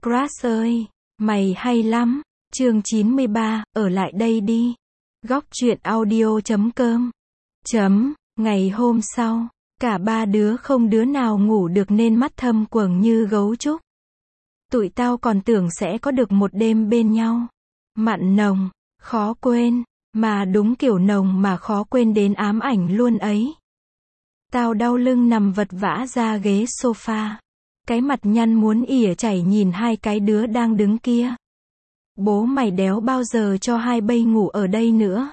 Crush ơi, mày hay lắm. Chương 93, ở lại đây đi. Góc truyện audio.com. Ngày hôm sau, cả ba đứa không đứa nào ngủ được nên mắt thâm quầng như gấu trúc. Tụi tao còn tưởng sẽ có được một đêm bên nhau. Mặn nồng, khó quên, mà đúng kiểu nồng mà khó quên đến ám ảnh luôn ấy. Tao đau lưng nằm vật vã ra ghế sofa. Cái mặt nhăn muốn ỉa chảy nhìn hai cái đứa đang đứng kia. Bố mày đéo bao giờ cho hai bây ngủ ở đây nữa.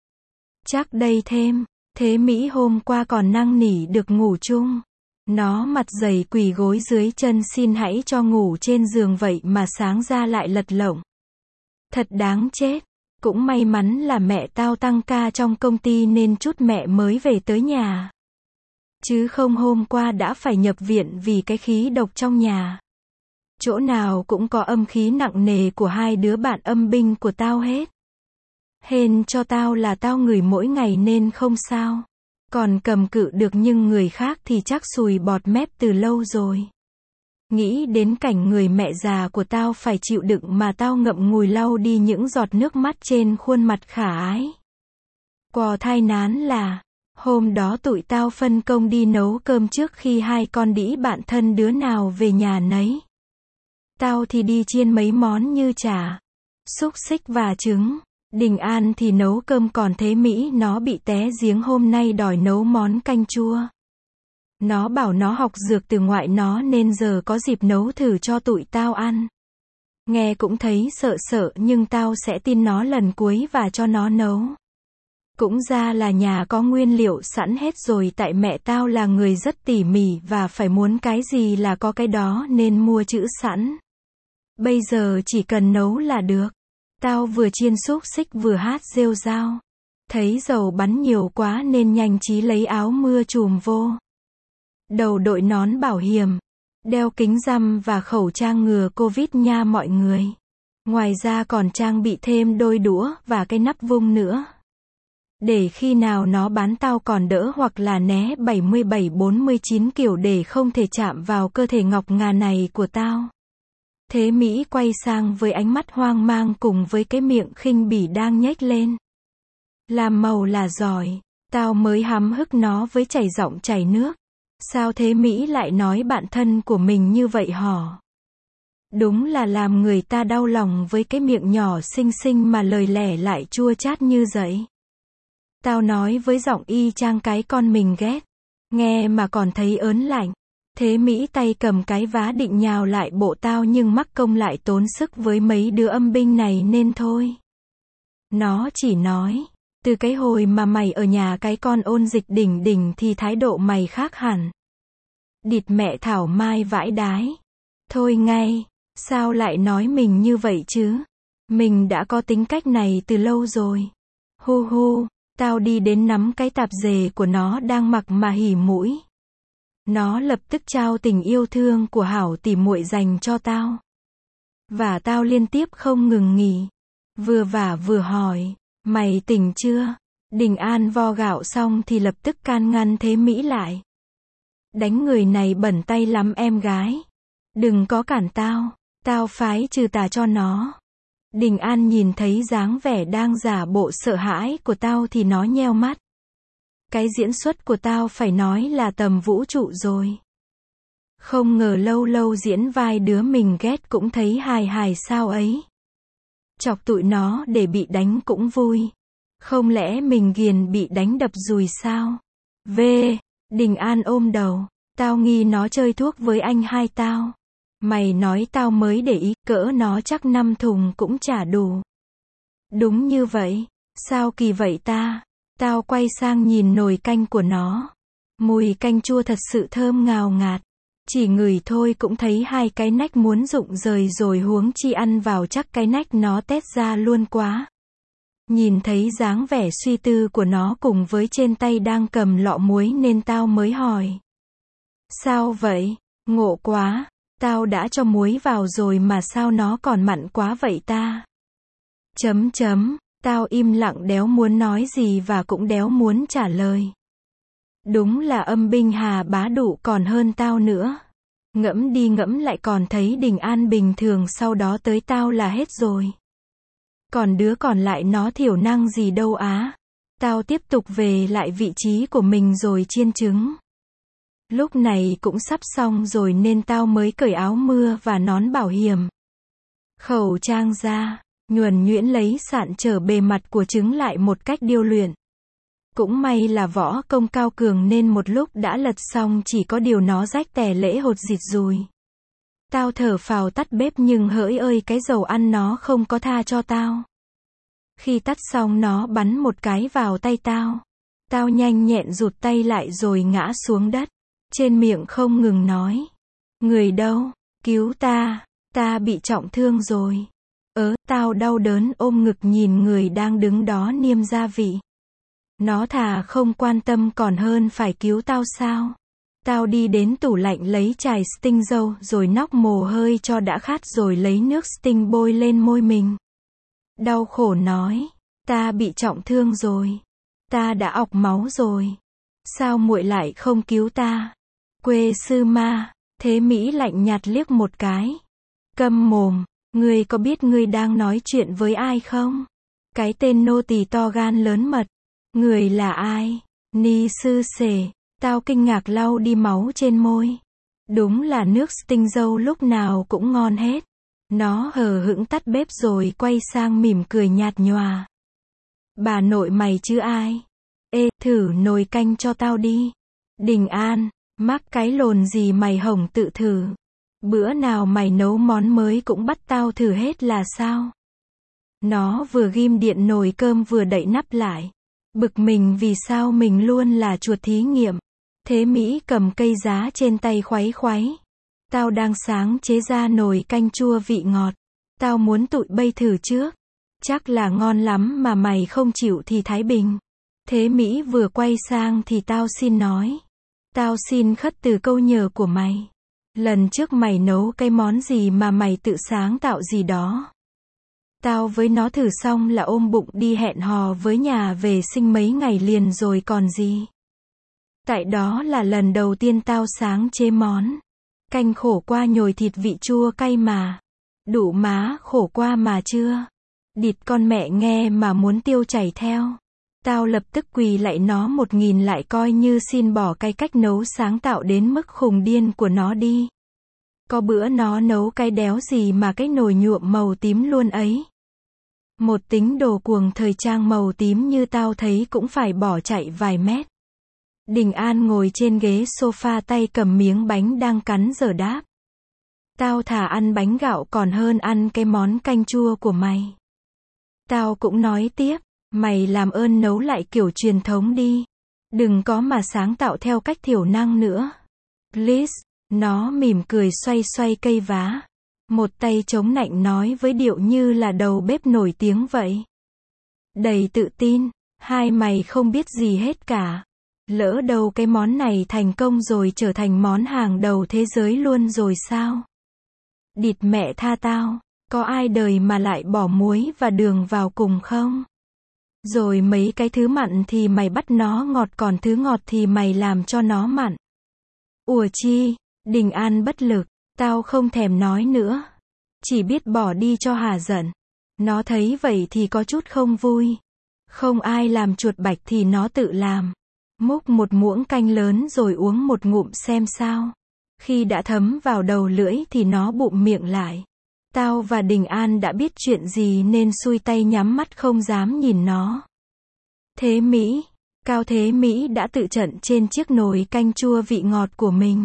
Chắc đây thêm, thế Mỹ hôm qua còn năn nỉ được ngủ chung. Nó mặt dày quỳ gối dưới chân xin hãy cho ngủ trên giường vậy mà sáng ra lại lật lọng. Thật đáng chết. Cũng may mắn là mẹ tao tăng ca trong công ty nên chút mẹ mới về tới nhà. Chứ không hôm qua đã phải nhập viện vì cái khí độc trong nhà. Chỗ nào cũng có âm khí nặng nề của hai đứa bạn âm binh của tao hết. Hên cho tao là tao ngửi mỗi ngày nên không sao. Còn cầm cự được nhưng người khác thì chắc sùi bọt mép từ lâu rồi. Nghĩ đến cảnh người mẹ già của tao phải chịu đựng mà tao ngậm ngùi lau đi những giọt nước mắt trên khuôn mặt khả ái. Quò thai nán là, hôm đó tụi tao phân công đi nấu cơm trước khi hai con đĩ bạn thân đứa nào về nhà nấy. Tao thì đi chiên mấy món như chả, xúc xích và trứng. Đình An thì nấu cơm còn thế Mỹ nó bị té giếng hôm nay đòi nấu món canh chua. Nó bảo nó học dược từ ngoại nó nên giờ có dịp nấu thử cho tụi tao ăn. Nghe cũng thấy sợ sợ nhưng tao sẽ tin nó lần cuối và cho nó nấu. Cũng ra là nhà có nguyên liệu sẵn hết rồi tại mẹ tao là người rất tỉ mỉ và phải muốn cái gì là có cái đó nên mua chữ sẵn. Bây giờ chỉ cần nấu là được. Tao vừa chiên xúc xích vừa hát rêu rao. Thấy dầu bắn nhiều quá nên nhanh trí lấy áo mưa trùm vô. Đầu đội nón bảo hiểm, đeo kính râm và khẩu trang ngừa Covid nha mọi người. Ngoài ra còn trang bị thêm đôi đũa và cái nắp vung nữa. Để khi nào nó bắn tao còn đỡ hoặc là né 77-49 kiểu để không thể chạm vào cơ thể ngọc ngà này của tao. Thế Mỹ quay sang với ánh mắt hoang mang cùng với cái miệng khinh bỉ đang nhếch lên. Làm màu là giỏi, tao mới hắm hức nó với chảy giọng chảy nước. Sao thế Mỹ lại nói bạn thân của mình như vậy hả? Đúng là làm người ta đau lòng với cái miệng nhỏ xinh xinh mà lời lẽ lại chua chát như vậy. Tao nói với giọng y chang cái con mình ghét. Nghe mà còn thấy ớn lạnh. Thế Mỹ tay cầm cái vá định nhào lại bộ tao nhưng mắc công lại tốn sức với mấy đứa âm binh này nên thôi. Nó chỉ nói, từ cái hồi mà mày ở nhà cái con ôn dịch đỉnh đỉnh thì thái độ mày khác hẳn. Địt mẹ thảo mai vãi đái. Thôi ngay, sao lại nói mình như vậy chứ? Mình đã có tính cách này từ lâu rồi. Hu hu, tao đi đến nắm cái tạp dề của nó đang mặc mà hỉ mũi. Nó lập tức trao tình yêu thương của hảo tỉ muội dành cho tao. Và tao liên tiếp không ngừng nghỉ. Vừa vả vừa hỏi, mày tỉnh chưa? Đình An vo gạo xong thì lập tức can ngăn Thế Mỹ lại. Đánh người này bẩn tay lắm em gái. Đừng có cản tao, tao phái trừ tà cho nó. Đình An nhìn thấy dáng vẻ đang giả bộ sợ hãi của tao thì nó nheo mắt. Cái diễn xuất của tao phải nói là tầm vũ trụ rồi. Không ngờ lâu lâu diễn vai đứa mình ghét cũng thấy hài hài sao ấy. Chọc tụi nó để bị đánh cũng vui. Không lẽ mình ghiền bị đánh đập rùi sao? Đình An ôm đầu. Tao nghi nó chơi thuốc với anh hai tao. Mày nói tao mới để ý, cỡ nó chắc 5 thùng cũng chả đủ. Đúng như vậy. Sao kỳ vậy ta? Tao quay sang nhìn nồi canh của nó. Mùi canh chua thật sự thơm ngào ngạt. Chỉ ngửi thôi cũng thấy hai cái nách muốn rụng rời rồi huống chi ăn vào chắc cái nách nó tét ra luôn quá. Nhìn thấy dáng vẻ suy tư của nó cùng với trên tay đang cầm lọ muối nên tao mới hỏi. Sao vậy? Ngộ quá. Tao đã cho muối vào rồi mà sao nó còn mặn quá vậy ta? Tao im lặng đéo muốn nói gì và cũng đéo muốn trả lời. Đúng là âm binh Hà Bá Đụ còn hơn tao nữa. Ngẫm đi ngẫm lại còn thấy Đình An bình thường, sau đó tới tao là hết rồi. Còn đứa còn lại nó thiểu năng gì đâu á. Tao tiếp tục về lại vị trí của mình rồi chiên trứng. Lúc này cũng sắp xong rồi nên tao mới cởi áo mưa và nón bảo hiểm, khẩu trang ra, nhuần nhuyễn lấy sạn trở bề mặt của trứng lại một cách điêu luyện. Cũng may là võ công cao cường nên một lúc đã lật xong, chỉ có điều nó rách tè lễ hột dịt rùi. Tao thở phào tắt bếp nhưng hỡi ơi cái dầu ăn nó không có tha cho tao. Khi tắt xong nó bắn một cái vào tay tao. Tao nhanh nhẹn rụt tay lại rồi ngã xuống đất. Trên miệng không ngừng nói. Người đâu? Cứu ta! Ta bị trọng thương rồi. Tao đau đớn ôm ngực nhìn người đang đứng đó niêm gia vị. Nó thà không quan tâm còn hơn phải cứu tao sao? Tao đi đến tủ lạnh lấy chai Sting dâu rồi nóc mồ hôi cho đã khát rồi lấy nước Sting bôi lên môi mình. Đau khổ nói. Ta bị trọng thương rồi. Ta đã ọc máu rồi. Sao muội lại không cứu ta? Quê sư ma. Thế Mỹ lạnh nhạt liếc một cái. Câm mồm. Ngươi có biết ngươi đang nói chuyện với ai không? Cái tên nô tỳ to gan lớn mật. Người là ai? Ni sư sể. Tao kinh ngạc lau đi máu trên môi. Đúng là nước Sting dâu lúc nào cũng ngon hết. Nó hờ hững tắt bếp rồi quay sang mỉm cười nhạt nhòa. Bà nội mày chứ ai? Ê, thử nồi canh cho tao đi. Đình An, mắc cái lồn gì mày hổng tự thử. Bữa nào mày nấu món mới cũng bắt tao thử hết là sao? Nó vừa ghim điện nồi cơm vừa đậy nắp lại. Bực mình vì sao mình luôn là chuột thí nghiệm. Thế Mỹ cầm cây giá trên tay khuấy khuấy. Tao đang sáng chế ra nồi canh chua vị ngọt. Tao muốn tụi bay thử trước. Chắc là ngon lắm mà mày không chịu thì thái bình. Thế Mỹ vừa quay sang thì tao xin nói. Tao xin khất từ câu nhờ của mày. Lần trước mày nấu cái món gì mà mày tự sáng tạo gì đó. Tao với nó thử xong là ôm bụng đi hẹn hò với nhà vệ sinh mấy ngày liền rồi còn gì. Tại đó là lần đầu tiên tao sáng chế món canh khổ qua nhồi thịt vị chua cay mà. Đủ má khổ qua mà chưa. Địt con mẹ nghe mà muốn tiêu chảy theo. Tao lập tức quỳ lạy nó 1000 lại coi như xin bỏ cái cách nấu sáng tạo đến mức khùng điên của nó đi. Có bữa nó nấu cái đéo gì mà cái nồi nhuộm màu tím luôn ấy. Một tính đồ cuồng thời trang màu tím như tao thấy cũng phải bỏ chạy vài mét. Đình An ngồi trên ghế sofa tay cầm miếng bánh đang cắn giờ đáp. Tao thà ăn bánh gạo còn hơn ăn cái món canh chua của mày. Tao cũng nói tiếp, mày làm ơn nấu lại kiểu truyền thống đi. Đừng có mà sáng tạo theo cách thiểu năng nữa. Please, nó mỉm cười xoay xoay cây vá. Một tay chống nạnh nói với điệu như là đầu bếp nổi tiếng vậy. Đầy tự tin, hai mày không biết gì hết cả. Lỡ đâu cái món này thành công rồi trở thành món hàng đầu thế giới luôn rồi sao? Địt mẹ tha tao, có ai đời mà lại bỏ muối và đường vào cùng không? Rồi mấy cái thứ mặn thì mày bắt nó ngọt còn thứ ngọt thì mày làm cho nó mặn. Ủa chi? Đình An bất lực, tao không thèm nói nữa. Chỉ biết bỏ đi cho hả giận. Nó thấy vậy thì có chút không vui. Không ai làm chuột bạch thì nó tự làm. Múc một muỗng canh lớn rồi uống một ngụm xem sao. Khi đã thấm vào đầu lưỡi thì nó bụm miệng lại. Tao và Đình An đã biết chuyện gì nên xui tay nhắm mắt không dám nhìn nó. Thế Mỹ, Cao Thế Mỹ đã tự trận trên chiếc nồi canh chua vị ngọt của mình.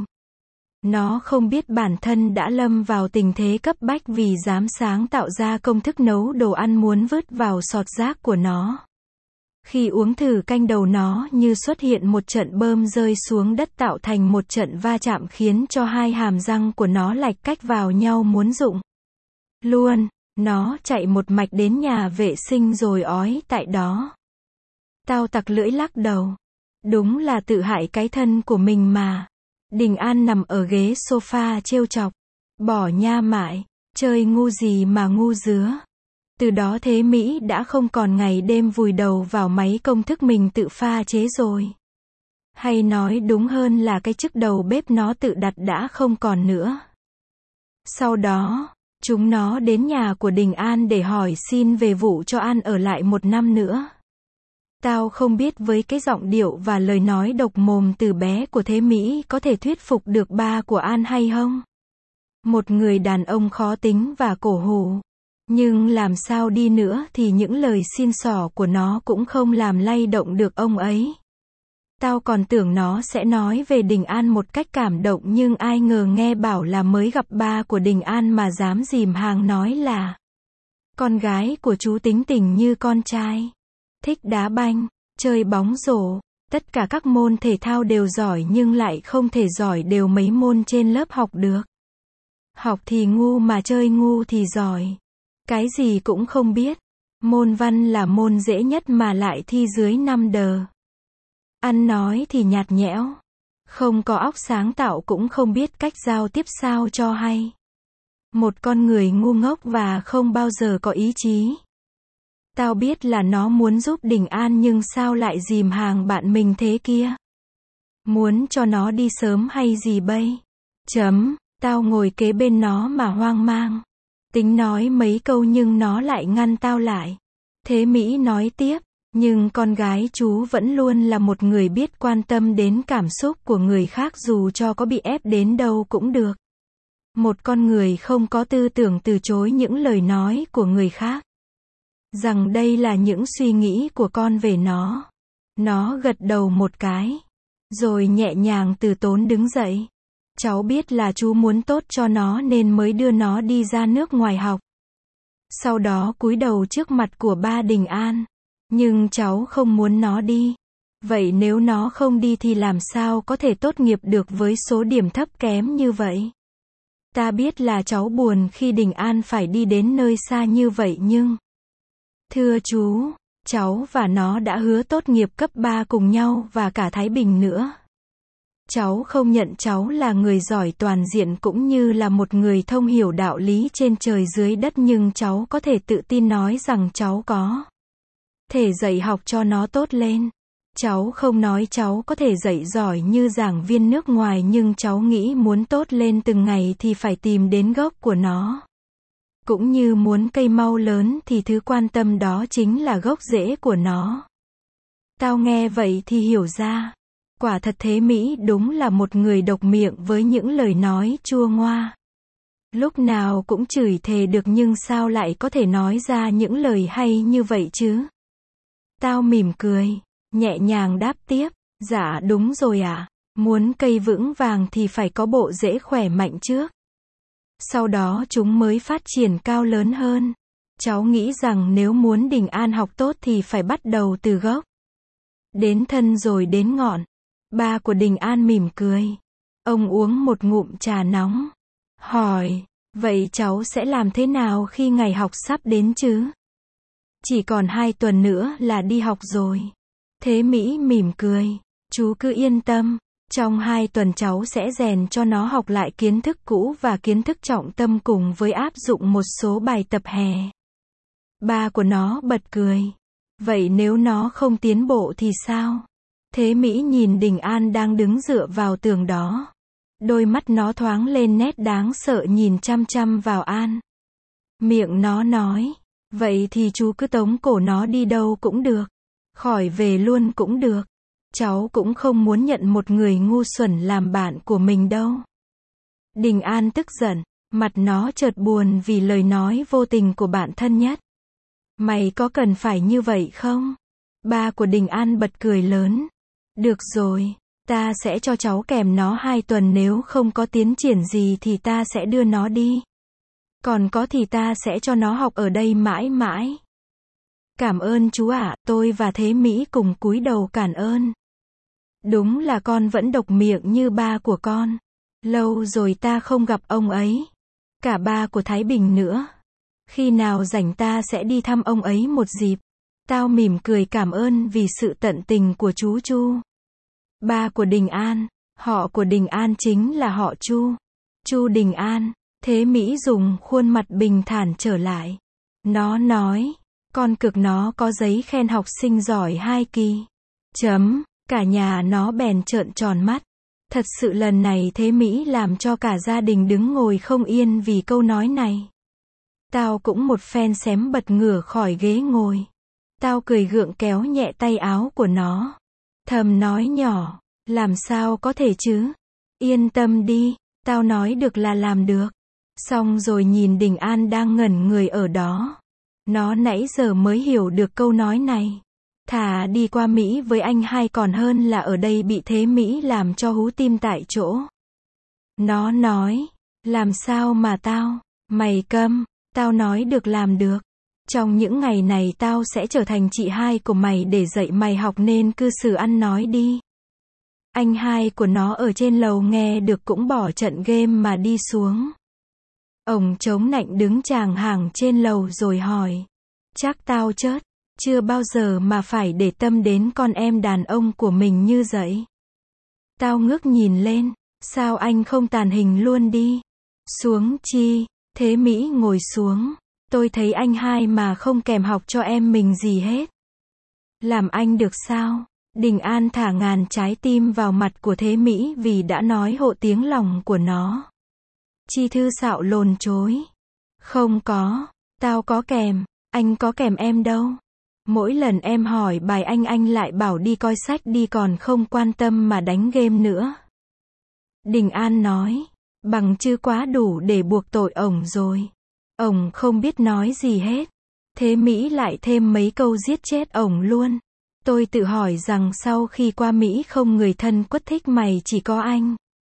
Nó không biết bản thân đã lâm vào tình thế cấp bách vì dám sáng tạo ra công thức nấu đồ ăn muốn vứt vào sọt rác của nó. Khi uống thử canh đầu nó như xuất hiện một trận bơm rơi xuống đất tạo thành một trận va chạm khiến cho hai hàm răng của nó lạch cách vào nhau muốn rụng luôn. Nó chạy một mạch đến nhà vệ sinh rồi ói tại đó. Tao tặc lưỡi lắc đầu. Đúng là tự hại cái thân của mình mà. Đình An nằm ở ghế sofa trêu chọc. Bỏ nha mại, chơi ngu gì mà ngu dứa. Từ đó Thế Mỹ đã không còn ngày đêm vùi đầu vào máy công thức mình tự pha chế rồi. Hay nói đúng hơn là cái chức đầu bếp nó tự đặt đã không còn nữa. Sau đó, chúng nó đến nhà của Đình An để hỏi xin về vụ cho An ở lại 1 năm nữa. Tao không biết với cái giọng điệu và lời nói độc mồm từ bé của Thế Mỹ có thể thuyết phục được ba của An hay không. Một người đàn ông khó tính và cổ hủ. Nhưng làm sao đi nữa thì những lời xin xỏ của nó cũng không làm lay động được ông ấy. Tao còn tưởng nó sẽ nói về Đình An một cách cảm động nhưng ai ngờ nghe bảo là mới gặp ba của Đình An mà dám dìm hàng nói là con gái của chú tính tình như con trai. Thích đá banh, chơi bóng rổ, tất cả các môn thể thao đều giỏi nhưng lại không thể giỏi đều mấy môn trên lớp học được. Học thì ngu mà chơi ngu thì giỏi. Cái gì cũng không biết. Môn văn là môn dễ nhất mà lại thi dưới 5 đờ. Ăn nói thì nhạt nhẽo. Không có óc sáng tạo cũng không biết cách giao tiếp sao cho hay. Một con người ngu ngốc và không bao giờ có ý chí. Tao biết là nó muốn giúp Đình An nhưng sao lại dìm hàng bạn mình thế kia. Muốn cho nó đi sớm hay gì bây? Tao ngồi kế bên nó mà hoang mang. Tính nói mấy câu nhưng nó lại ngăn tao lại. Thế Mỹ nói tiếp, nhưng con gái chú vẫn luôn là một người biết quan tâm đến cảm xúc của người khác dù cho có bị ép đến đâu cũng được. Một con người không có tư tưởng từ chối những lời nói của người khác. Rằng đây là những suy nghĩ của con về nó. Nó gật đầu một cái. Rồi nhẹ nhàng từ tốn đứng dậy. Cháu biết là chú muốn tốt cho nó nên mới đưa nó đi ra nước ngoài học. Sau đó cúi đầu trước mặt của ba Đình An. Nhưng cháu không muốn nó đi. Vậy nếu nó không đi thì làm sao có thể tốt nghiệp được với số điểm thấp kém như vậy? Ta biết là cháu buồn khi Đình An phải đi đến nơi xa như vậy nhưng... Thưa chú, cháu và nó đã hứa tốt nghiệp cấp 3 cùng nhau và cả Thái Bình nữa. Cháu không nhận cháu là người giỏi toàn diện cũng như là một người thông hiểu đạo lý trên trời dưới đất nhưng cháu có thể tự tin nói rằng cháu có thể dạy học cho nó tốt lên. Cháu không nói cháu có thể dạy giỏi như giảng viên nước ngoài nhưng cháu nghĩ muốn tốt lên từng ngày thì phải tìm đến gốc của nó. Cũng như muốn cây mau lớn thì thứ quan tâm đó chính là gốc rễ của nó. Tao nghe vậy thì hiểu ra. Quả thật Thế Mỹ đúng là một người độc miệng với những lời nói chua ngoa. Lúc nào cũng chửi thề được nhưng sao lại có thể nói ra những lời hay như vậy chứ? Tao mỉm cười, nhẹ nhàng đáp tiếp, dạ đúng rồi ạ. Muốn cây vững vàng thì phải có bộ rễ khỏe mạnh trước. Sau đó chúng mới phát triển cao lớn hơn. Cháu nghĩ rằng nếu muốn Đình An học tốt thì phải bắt đầu từ gốc. Đến thân rồi đến ngọn. Ba của Đình An mỉm cười. Ông uống một ngụm trà nóng. Hỏi, vậy cháu sẽ làm thế nào khi ngày học sắp đến chứ? Chỉ còn 2 tuần nữa là đi học rồi. Thế Mỹ mỉm cười. Chú cứ yên tâm. Trong 2 tuần cháu sẽ rèn cho nó học lại kiến thức cũ và kiến thức trọng tâm cùng với áp dụng một số bài tập hè. Ba của nó bật cười. Vậy nếu nó không tiến bộ thì sao? Thế Mỹ nhìn Đình An đang đứng dựa vào tường đó. Đôi mắt nó thoáng lên nét đáng sợ nhìn chăm chăm vào An. Miệng nó nói. Vậy thì chú cứ tống cổ nó đi đâu cũng được. Khỏi về luôn cũng được. Cháu cũng không muốn nhận một người ngu xuẩn làm bạn của mình đâu. Đình An tức giận. Mặt nó chợt buồn vì lời nói vô tình của bạn thân nhất. Mày có cần phải như vậy không? Ba của Đình An bật cười lớn. Được rồi, ta sẽ cho cháu kèm nó 2 tuần nếu không có tiến triển gì thì ta sẽ đưa nó đi. Còn có thì ta sẽ cho nó học ở đây mãi mãi. Cảm ơn chú ạ, tôi và Thế Mỹ cùng cúi đầu cảm ơn. Đúng là con vẫn độc miệng như ba của con. Lâu rồi ta không gặp ông ấy. Cả ba của Thái Bình nữa. Khi nào rảnh ta sẽ đi thăm ông ấy một dịp. Tao mỉm cười cảm ơn vì sự tận tình của chú Chu. Ba của Đình An, họ của Đình An chính là họ Chu. Chu Đình An. Thế Mỹ dùng khuôn mặt bình thản trở lại. Nó nói, con cực nó có giấy khen học sinh giỏi 2 kỳ. Cả nhà nó bèn trợn tròn mắt. Thật sự lần này Thế Mỹ làm cho cả gia đình đứng ngồi không yên vì câu nói này. Tao cũng một phen xém bật ngửa khỏi ghế ngồi. Tao cười gượng kéo nhẹ tay áo của nó. Thầm nói nhỏ, làm sao có thể chứ? Yên tâm đi, tao nói được là làm được. Xong rồi nhìn Đình An đang ngẩn người ở đó. Nó nãy giờ mới hiểu được câu nói này. Thà đi qua Mỹ với anh hai còn hơn là ở đây bị Thế Mỹ làm cho hú tim tại chỗ. Nó nói, làm sao mà mày câm, tao nói được làm được. Trong những ngày này tao sẽ trở thành chị hai của mày để dạy mày học nên cư xử ăn nói đi. Anh hai của nó ở trên lầu nghe được cũng bỏ trận game mà đi xuống. Ông chống nạnh đứng chàng hàng trên lầu rồi hỏi. Chắc tao chớt, chưa bao giờ mà phải để tâm đến con em đàn ông của mình như vậy. Tao ngước nhìn lên, sao anh không tàn hình luôn đi? Xuống chi? Thế Mỹ ngồi xuống. Tôi thấy anh hai mà không kèm học cho em mình gì hết. Làm anh được sao? Đình An thả ngàn trái tim vào mặt của Thế Mỹ vì đã nói hộ tiếng lòng của nó. Chi Thư xạo lồn chối. Không có, tao có kèm, anh có kèm em đâu. Mỗi lần em hỏi bài anh lại bảo đi coi sách đi còn không quan tâm mà đánh game nữa. Đình An nói, bằng chứ quá đủ để buộc tội ổng rồi. Ổng không biết nói gì hết. Thế Mỹ lại thêm mấy câu giết chết ổng luôn. Tôi tự hỏi rằng sau khi qua Mỹ không người thân quất thích mày chỉ có anh.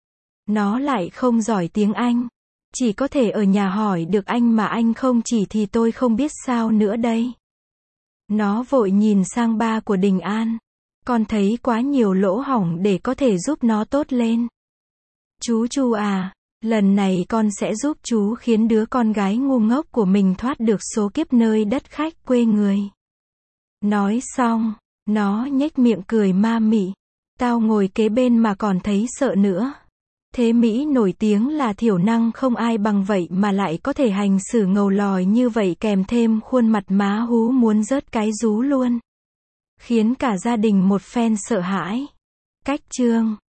Nó lại không giỏi tiếng Anh. Chỉ có thể ở nhà hỏi được anh mà anh không chỉ thì tôi không biết sao nữa đây. Nó vội nhìn sang ba của Đình An. Con thấy quá nhiều lỗ hổng để có thể giúp nó tốt lên. Chú Chu à, lần này con sẽ giúp chú khiến đứa con gái ngu ngốc của mình thoát được số kiếp nơi đất khách quê người. Nói xong, nó nhếch miệng cười ma mị. Tao ngồi kế bên mà còn thấy sợ nữa. Thế Mỹ nổi tiếng là thiểu năng không ai bằng vậy mà lại có thể hành xử ngầu lòi như vậy kèm thêm khuôn mặt má hú muốn rớt cái rú luôn. Khiến cả gia đình một phen sợ hãi. Cách chương